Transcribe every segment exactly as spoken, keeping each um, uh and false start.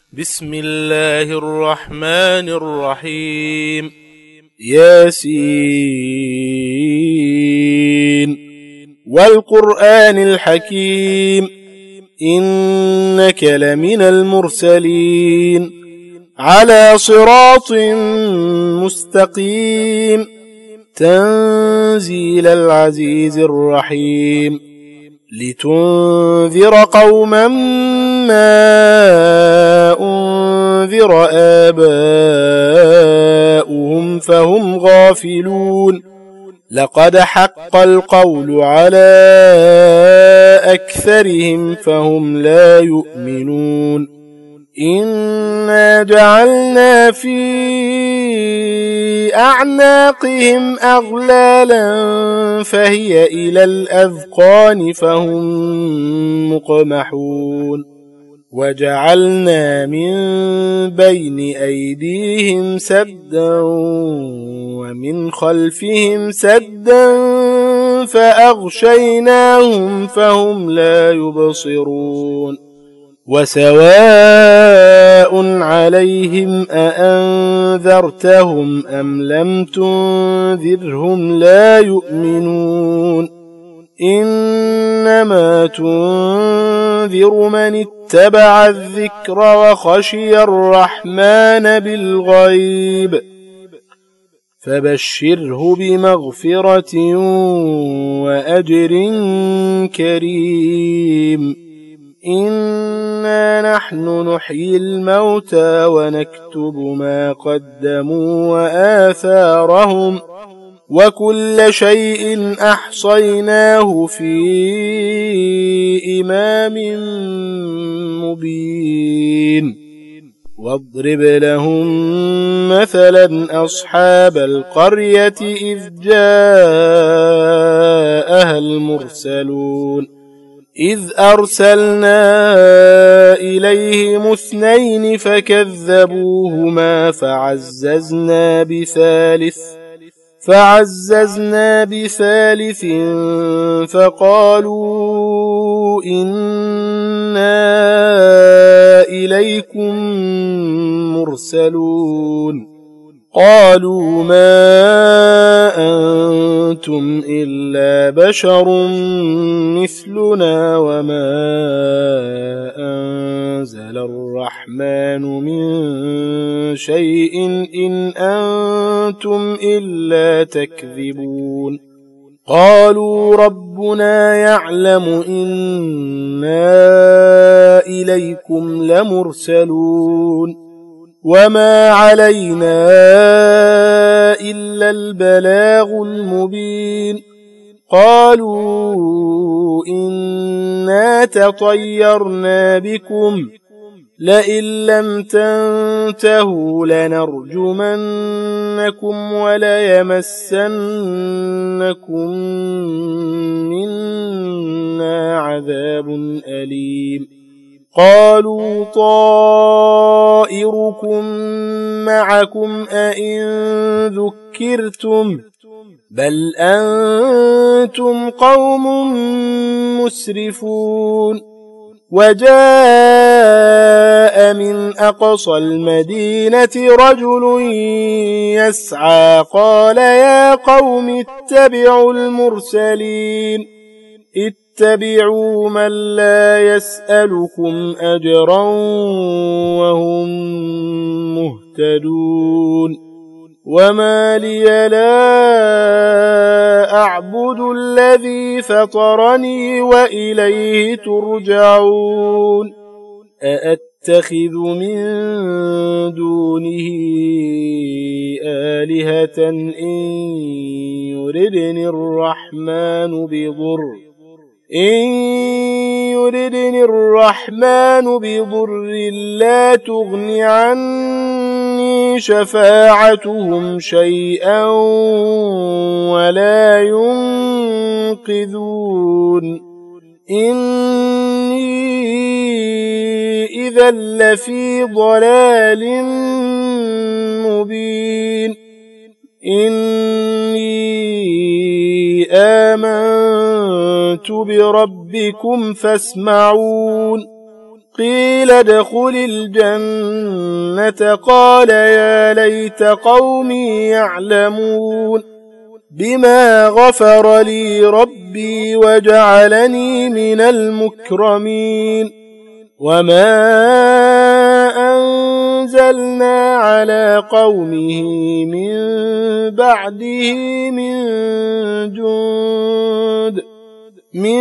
بسم الله الرحمن الرحيم. ياسين والقرآن الحكيم إنك لمن المرسلين على صراط مستقيم تنزيل العزيز الرحيم لتنذر قوما ما أنذر آباؤهم فهم غافلون لقد حق القول على أكثرهم فهم لا يؤمنون إنا جعلنا في أعناقهم أغلالا فهي إلى الأذقان فهم مقمحون وجعلنا من بين أيديهم سدا ومن خلفهم سدا فأغشيناهم فهم لا يبصرون وسواء عليهم أأنذرتهم أم لم تنذرهم لا يؤمنون إنما تنذر من اتبع الذكر وخشي الرحمن بالغيب فبشره بمغفرة وأجر كريم إنا نحن نحيي الموتى ونكتب ما قدموا وآثارهم وكل شيء أحصيناه في إمام مبين واضرب لهم مثلا أصحاب القرية إذ جاءها المرسلون إذ أرسلنا إليهم اثنين فكذبوهما فعززنا بثالث فعززنا بثالث فقالوا إنا إليكم مرسلون قالوا ما أنتم إلا بشر مثلنا وما أنزل الرحمن من شيء إن أنتم إلا تكذبون قالوا ربنا يعلم إنا إليكم لمرسلون وما علينا إلا البلاغ المبين قالوا إنا تطيرنا بكم لئن لم تنتهوا لنرجمنكم وليمسنكم منا عذاب أليم قالوا طائركم معكم أئن ذكرتم بل أنتم قوم مسرفون وجاء من أقصى المدينة رجل يسعى قال يا قوم اتبعوا المرسلين اتبعوا من لا يسألكم أجرا وهم مهتدون وما لي لا أعبد الذي فطرني وإليه ترجعون أأتخذ من دونه آلهة إن يردني الرحمن بضر إن يردني الرحمن بضر لا تغن عني شفاعتهم شيئا ولا ينقذون إني إذا لفي ضلال مبين إني آمنت بربكم فاسمعون قيل ادخل الجنة قال يا ليت قومي يعلمون بما غفر لي ربي وجعلني من المكرمين وما أنزلنا على قومه من بعده من جند من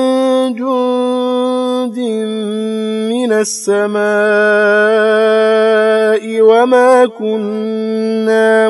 جند من السماء وما كنا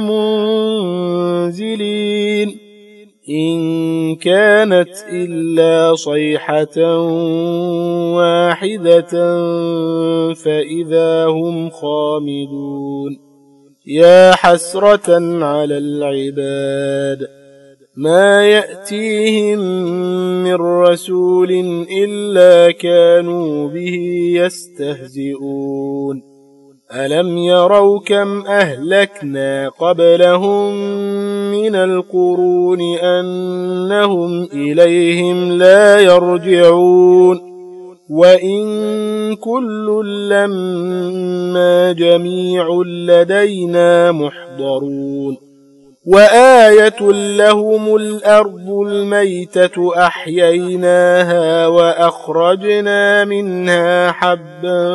منزلين إن كانت إلا صيحة واحدة فإذا هم خامدون يا حسرة على العباد ما يأتيهم من رسول إلا كانوا به يستهزئون ألم يروا كم أهلكنا قبلهم من القرون أنهم إليهم لا يرجعون وإن كل لما جميع لدينا محضرون وآية لهم الأرض الميتة أحييناها وأخرجنا منها حبا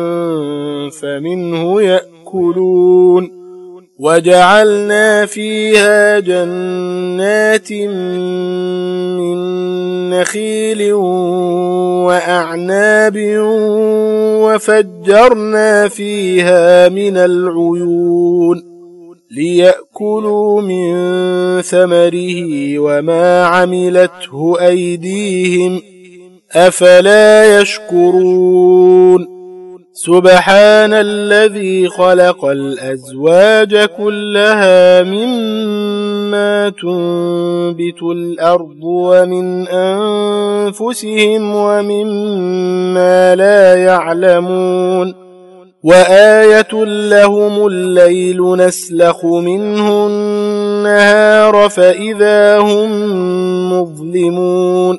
فمنه يأكلون وجعلنا فيها جنات من نخيل وأعناب وفجرنا فيها من العيون ليأكلوا من ثمره وما عملته أيديهم أفلا يشكرون سبحان الذي خلق الأزواج كلها مما تنبت الأرض ومن أنفسهم ومما لا يعلمون وآية لهم الليل نسلخ منه النهار فإذا هم مظلمون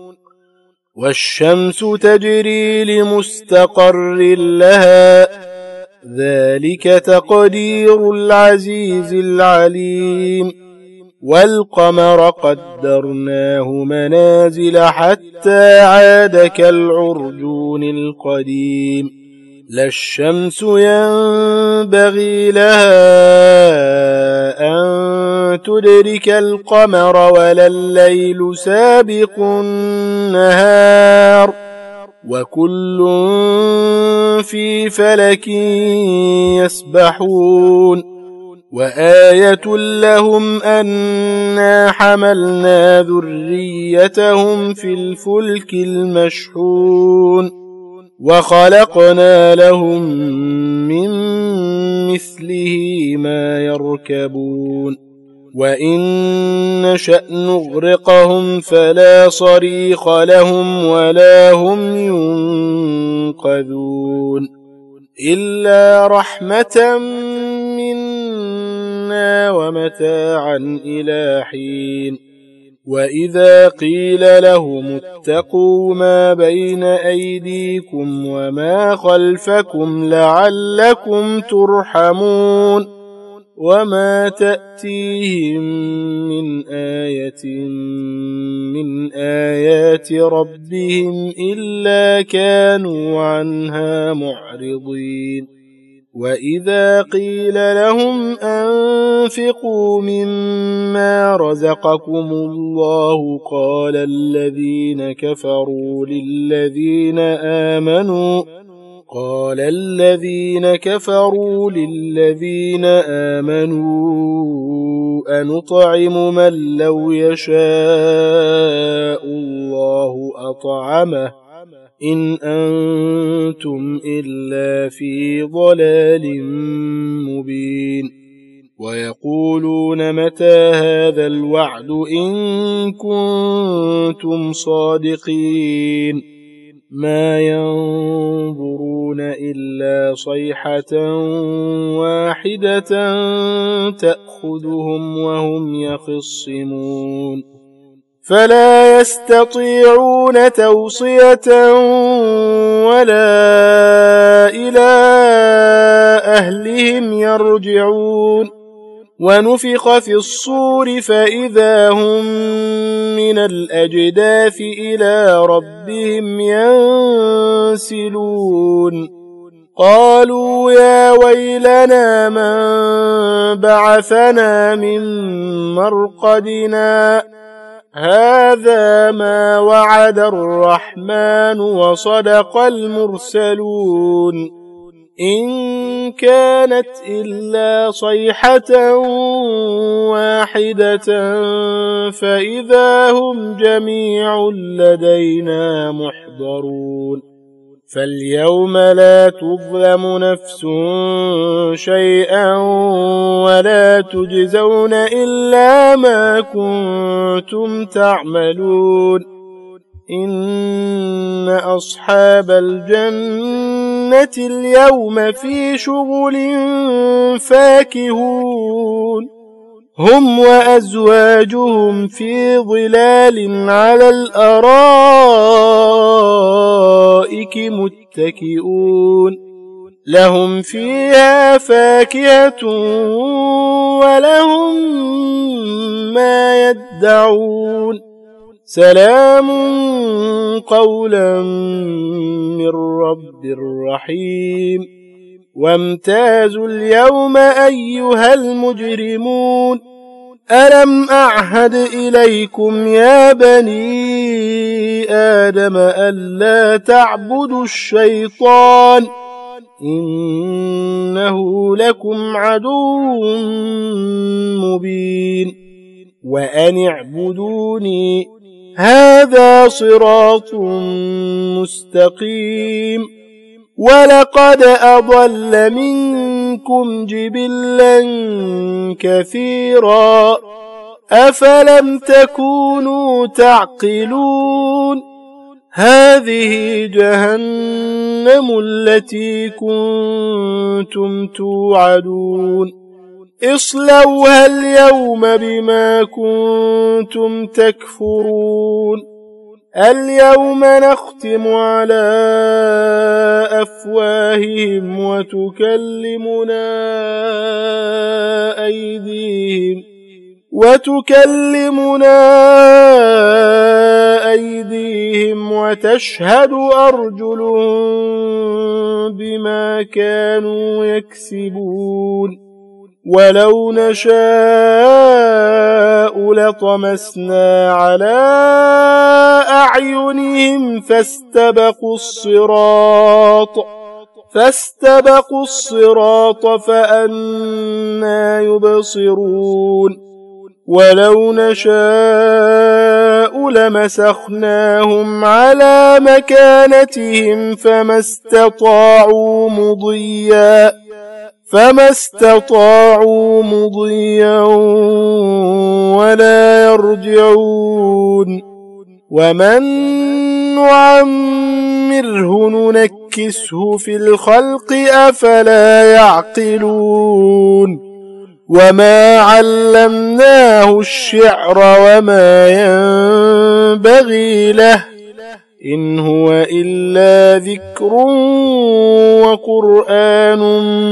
والشمس تجري لمستقر لها ذلك تقدير العزيز العليم والقمر قدرناه منازل حتى عاد كالعرجون القديم لا الشمس ينبغي لها أن تدرك القمر ولا الليل سابق النهار وكل في فلك يسبحون وآية لهم أنا حملنا ذريتهم في الفلك المشحون وخلقنا لهم من مثله ما يركبون وإن نشأ نغرقهم فلا صريخ لهم ولا هم ينقذون إلا رحمة منا ومتاعا إلى حين وإذا قيل لهم اتقوا ما بين أيديكم وما خلفكم لعلكم ترحمون وما تأتيهم من آية من آيات ربهم إلا كانوا عنها معرضين وإذا قيل لهم أنفقوا مما رزقكم الله قال الذين كفروا للذين آمنوا قال الذين كفروا للذين آمنوا أنطعم من لو يشاء الله أطعمه إن أنتم إلا في ضلال مبين ويقولون متى هذا الوعد إن كنتم صادقين ما ينظرون إلا صيحة واحدة تأخذهم وهم يخصمون فلا يستطيعون توصية ولا إلى أهلهم يرجعون ونفخ في الصور فإذا هم من الأجداث إلى ربهم ينسلون قالوا يا ويلنا من بعثنا من مرقدنا هذا ما وعد الرحمن وصدق المرسلون إن كانت إلا صيحة واحدة فإذا هم جميع لدينا محضرون فاليوم لا تظلم نفس شيئا ولا تجزون إلا ما كنتم تعملون إن أصحاب الجنة اليوم في شغل فاكهون هم وأزواجهم في ظلال على الأرائك متكئون لهم فيها فاكهة ولهم ما يدعون سلام قولا من رب رحيم وامتازوا اليوم أيها المجرمون ألم أعهد إليكم يا بني آدم ألا تعبدوا الشيطان إنه لكم عدو مبين وأن اعبدوني هذا صراط مستقيم ولقد أضل منكم جبلا كثيرا أفلم تكونوا تعقلون هذه جهنم التي كنتم توعدون اصلوها اليوم بما كنتم تكفرون اليوم نختم على أفواههم وتكلمنا أيديهم وتكلمنا أيديهم وتشهد أرجلهم بما كانوا يكسبون ولو نشاء لطمسنا على أعينهم فاستبقوا الصراط فاستبقوا الصراط فأنى يبصرون ولو نشاء لمسخناهم على مكانتهم فما استطاعوا مضيا فما استطاعوا مضيا ولا يرجعون ومن نعمره ننكسه في الخلق أفلا يعقلون وما علمناه الشعر وما ينبغي له إن هو إلا ذكر وقرآن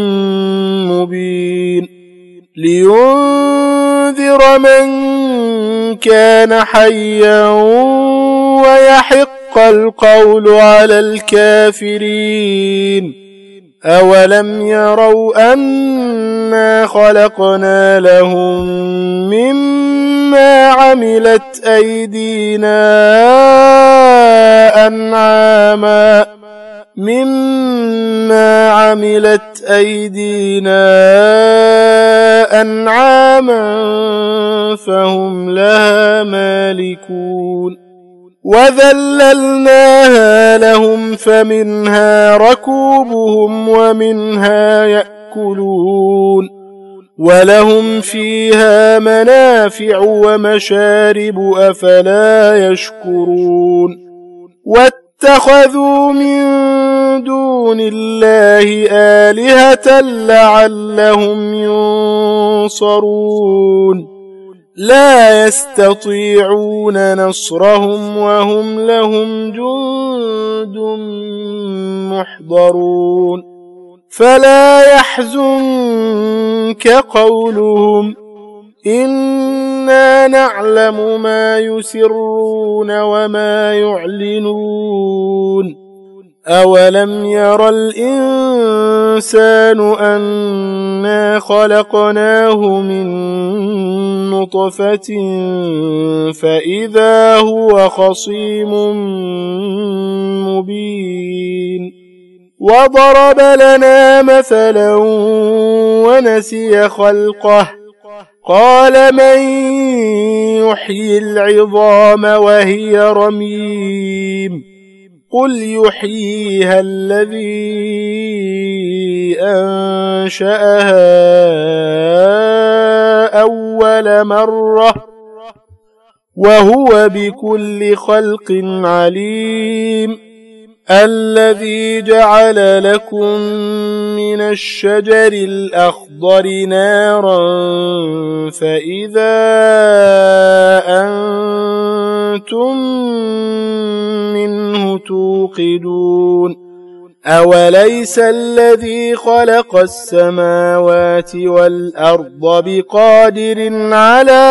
مبين لينذر من كان حيا ويحق القول على الكافرين أولم يروا أنا خلقنا لهم مما عملت أيدينا أنعاما مما عملت أيدينا أنعاما فهم لها مالكون وذللناها لهم فمنها ركوبهم ومنها يأكلون ولهم فيها منافع ومشارب أفلا يشكرون واتخذوا من دون الله آلهة لعلهم ينصرون لا يستطيعون نصرهم وهم لهم جند محضرون فلا يحزنك قولهم إنا نعلم ما يسرون وما يعلنون أولم ير الإنسان أنا خلقناه من نطفة فإذا هو خصيم مبين وضرب لنا مثلا ونسي خلقه قال من يحيي العظام وهي رميم قل يحييها الذي أنشأها أول مرة وهو بكل خلق عليم الذي جعل لكم من الشجر الأخضر نارا فإذا أنتم منه توقدون أوليس الذي خلق السماوات والأرض بقادر على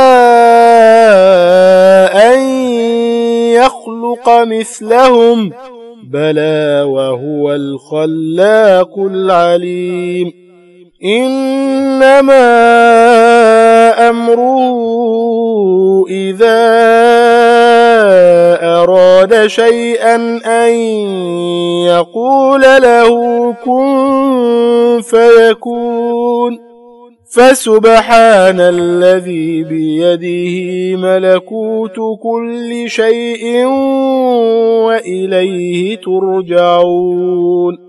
أن يخلق مثلهم بلى وهو الخلاق العليم إنما أمره إذا أراد شيئا أن يقول له كن فيكون فسبحان الذي بيده ملكوت كل شيء وإليه ترجعون